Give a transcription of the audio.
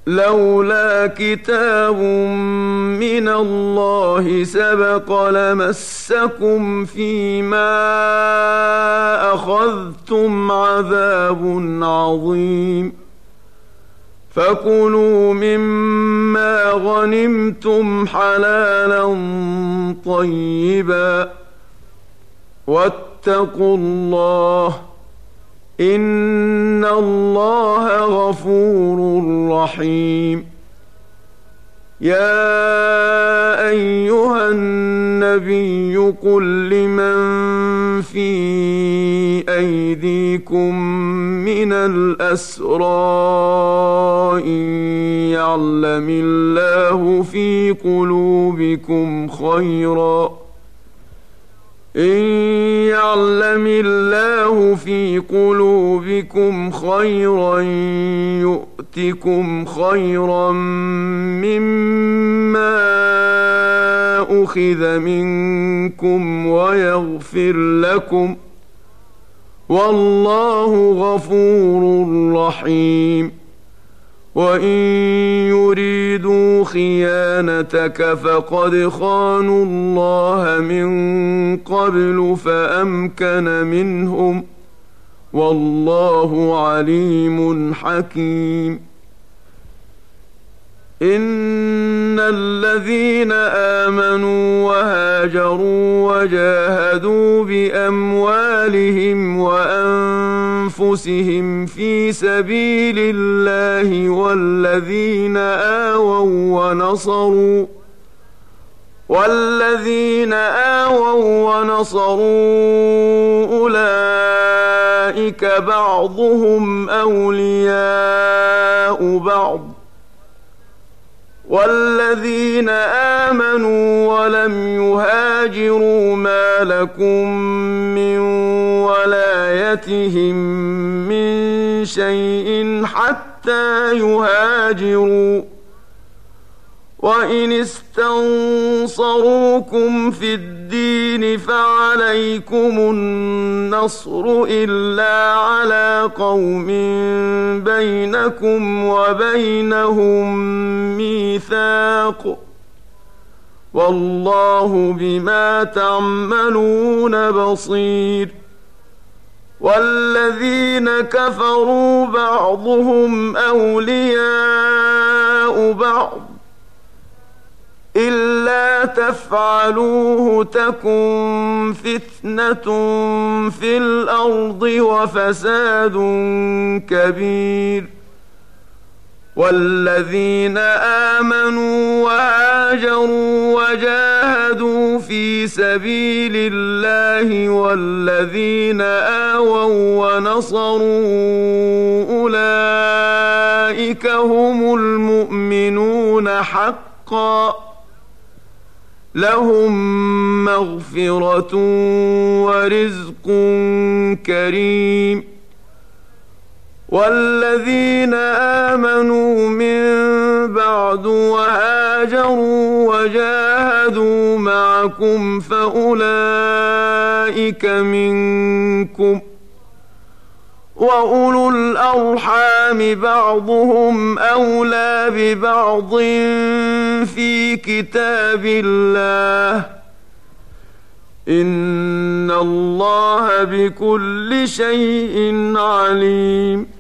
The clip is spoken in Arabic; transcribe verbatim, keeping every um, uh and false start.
لولا كتاب من الله سبق لمسكم فيما أخذتم عذاب عظيم فكلوا مما غنمتم حلالا طيبا واتقوا الله إن الله غفور رحيم. يا أيها النبي قل لمن في أيديكم من الأسرى إن يعلم الله في قلوبكم خيرا إن يعلم الله في قلوبكم خيرا يؤتكم خيرا مما أخذ منكم ويغفر لكم والله غفور رحيم. وإن يريدوا خيانتك فقد خانوا الله من قبل فأمكن منهم والله عليم حكيم. إن الذين آمنوا وهاجروا وجاهدوا بأموالهم وأنفسهم في سبيل الله والذين آووا ونصروا والذين آووا ونصروا أولئك بعضهم أولياء بعض والذين آمنوا ولم يهاجروا ما لكم من ولايتهم من شيء حتى يهاجروا وإن استنصروكم في الدين فعليكم النصر إلا على قوم بينكم وبينهم ميثاق والله بما تعملون بصير. والذين كفروا بعضهم أولياء بعض إلا تفعلوه تكن فتنة في الأرض وفساد كبير. والذين آمنوا وهاجروا وجاهدوا في سبيل الله والذين آووا ونصروا أولئك هم المؤمنون حقا لهم مغفرة ورزق كريم. والذين آمنوا من بعد وهاجروا وجاهدوا معكم فأولئك منكم وأولو الأرحام بعضهم أولى ببعض في كتاب الله إن الله بكل شيء عليم.